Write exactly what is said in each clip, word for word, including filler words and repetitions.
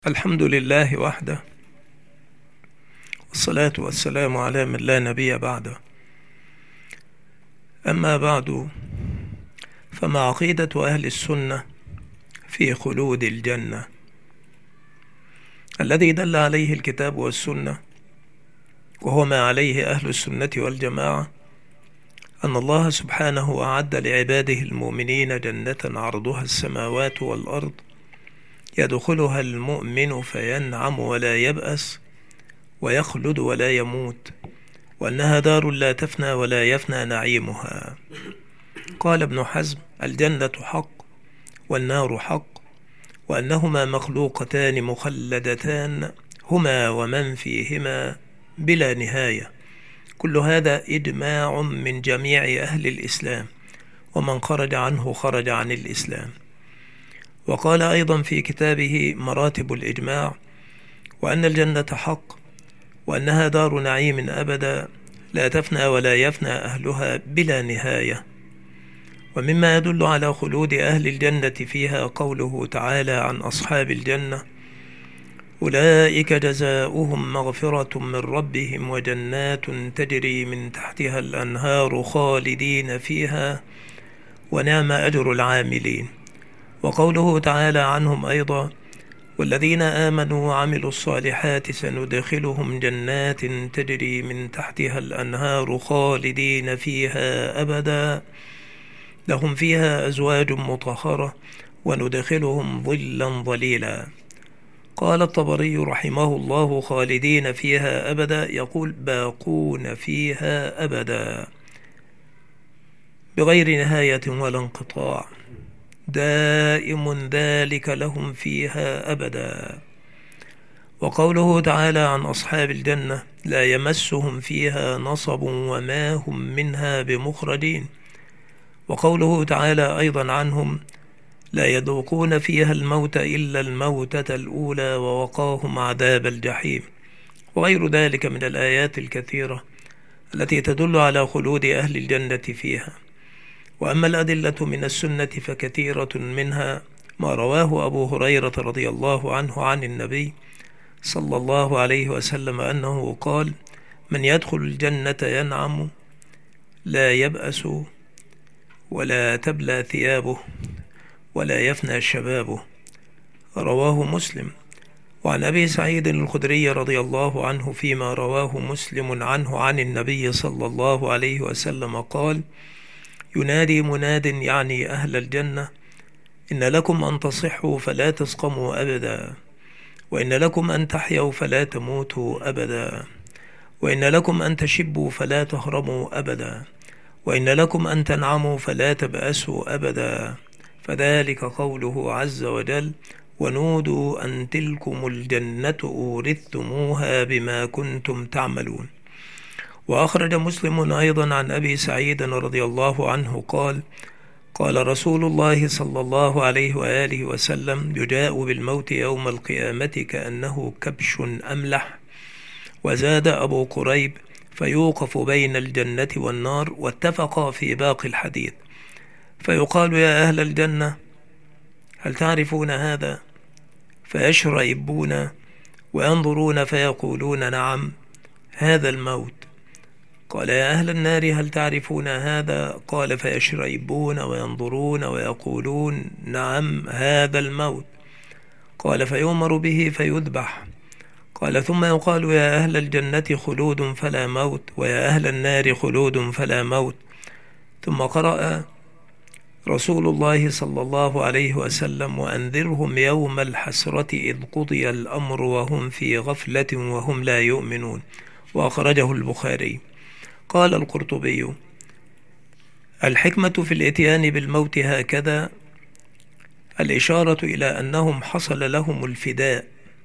الحمد لله وحده، والصلاة والسلام على من لا نبي بعده. أما بعد، فما عقيدة أهل السنة في خلود الجنة الذي دل عليه الكتاب والسنة، وهو ما عليه أهل السنة والجماعة، أن الله سبحانه أعد لعباده المؤمنين جنة عرضها السماوات والأرض يدخلها المؤمن فينعم ولا يبأس ويخلد ولا يموت، وأنها دار لا تفنى ولا يفنى نعيمها. قال ابن حزم: الجنة حق والنار حق، وأنهما مخلوقتان مخلدتان هما ومن فيهما بلا نهاية. كل هذا إجماع من جميع أهل الإسلام، ومن خرج عنه خرج عن الإسلام. وقال أيضا في كتابه مراتب الإجماع: وأن الجنة حق، وأنها دار نعيم أبدا لا تفنى ولا يفنى أهلها بلا نهاية. ومما يدل على خلود أهل الجنة فيها قوله تعالى عن أصحاب الجنة: أولئك جزاؤهم مغفرة من ربهم وجنات تجري من تحتها الأنهار خالدين فيها ونعم أجر العاملين. وقوله تعالى عنهم أيضا: والذين آمنوا وعملوا الصالحات سندخلهم جنات تجري من تحتها الأنهار خالدين فيها أبدا لهم فيها أزواج مطهرة وندخلهم ظلا ظليلا. قال الطبري رحمه الله: خالدين فيها أبدا يقول باقون فيها أبدا بغير نهاية ولا انقطاع، دائم ذلك لهم فيها أبدا. وقوله تعالى عن أصحاب الجنة: لا يمسهم فيها نصب وما هم منها بمخرجين. وقوله تعالى أيضا عنهم: لا يذوقون فيها الموت إلا الموتة الأولى ووقاهم عذاب الجحيم. وغير ذلك من الآيات الكثيرة التي تدل على خلود أهل الجنة فيها. وأما الأدلة من السنة فكثيرة، منها ما رواه أبو هريرة رضي الله عنه عن النبي صلى الله عليه وسلم أنه قال: من يدخل الجنة ينعم لا يبأس ولا تبلى ثيابه ولا يفنى شبابه. رواه مسلم. وعن أبي سعيد الخدري رضي الله عنه فيما رواه مسلم عنه عن النبي صلى الله عليه وسلم قال: ينادي مناد يعني أهل الجنة: إن لكم أن تصحوا فلا تسقموا أبدا، وإن لكم أن تحيوا فلا تموتوا أبدا، وإن لكم أن تشبوا فلا تهرموا أبدا، وإن لكم أن تنعموا فلا تبأسوا أبدا. فذلك قوله عز وجل: ونودوا أن تلكم الجنة أورثتموها بما كنتم تعملون. وأخرج مسلم أيضا عن أبي سعيد رضي الله عنه قال: قال رسول الله صلى الله عليه وآله وسلم: يجاء بالموت يوم القيامة كأنه كبش أملح. وزاد أبو قريب: فيوقف بين الجنة والنار. واتفقا في باقي الحديث. فيقال: يا أهل الجنة هل تعرفون هذا؟ فيشرئبون وينظرون فيقولون: نعم، هذا الموت. قال: يا أهل النار هل تعرفون هذا؟ قال: فيشرئبون وينظرون ويقولون: نعم، هذا الموت. قال: فيؤمر به فيذبح. قال: ثم يقال: يا أهل الجنة خلود فلا موت، ويا أهل النار خلود فلا موت. ثم قرأ رسول الله صلى الله عليه وسلم: وأنذرهم يوم الحسرة إذ قضي الأمر وهم في غفلة وهم لا يؤمنون. وأخرجه البخاري. قال القرطبي: الحكمة في الإتيان بالموت هكذا الإشارة إلى أنهم حصل لهم الفداء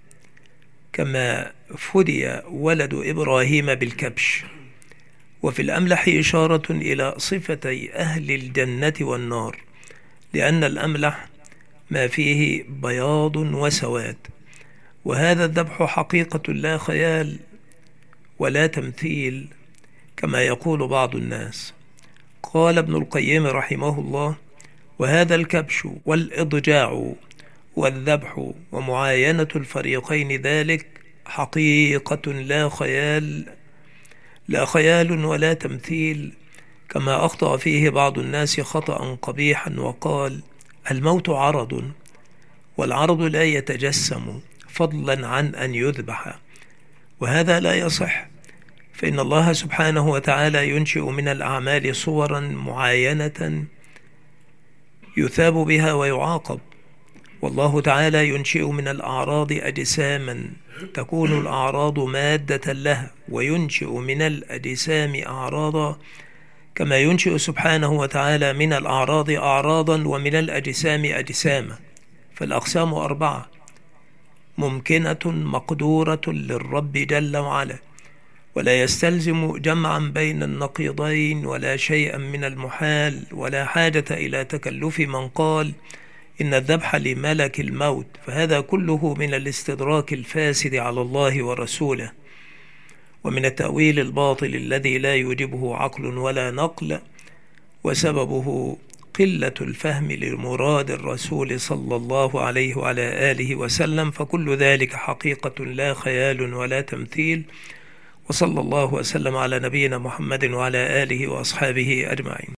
كما فدي ولد إبراهيم بالكبش. وفي الأملح إشارة إلى صفتي أهل الجنة والنار، لأن الأملح ما فيه بياض وسواد، وهذا الذبح حقيقة لا خيال ولا تمثيل كما يقول بعض الناس. قال ابن القيم رحمه الله: وهذا الكبش والإضجاع والذبح ومعاينة الفريقين ذلك حقيقة لا خيال لا خيال ولا تمثيل، كما أخطأ فيه بعض الناس خطأ قبيحا وقال: الموت عرض، والعرض لا يتجسم فضلا عن أن يذبح، وهذا لا يصح، فإن الله سبحانه وتعالى ينشئ من الأعمال صورا معاينة يثاب بها ويعاقب، والله تعالى ينشئ من الأعراض أجساما تكون الأعراض مادة لها، وينشئ من الأجسام أعراضا كما ينشئ سبحانه وتعالى من الأعراض أعراضا ومن الأجسام أجساما. فالأقسام أربعة ممكنة مقدورة للرب جل وعلا، ولا يستلزم جمعا بين النقيضين ولا شيئا من المحال، ولا حاجة إلى تكلف من قال إن الذبح لملك الموت، فهذا كله من الاستدراك الفاسد على الله ورسوله، ومن التأويل الباطل الذي لا يوجبه عقل ولا نقل، وسببه قلة الفهم لمراد الرسول صلى الله عليه وعلى آله وسلم، فكل ذلك حقيقة لا خيال ولا تمثيل. وصلى الله وسلم على نبينا محمد وعلى آله وأصحابه أجمعين.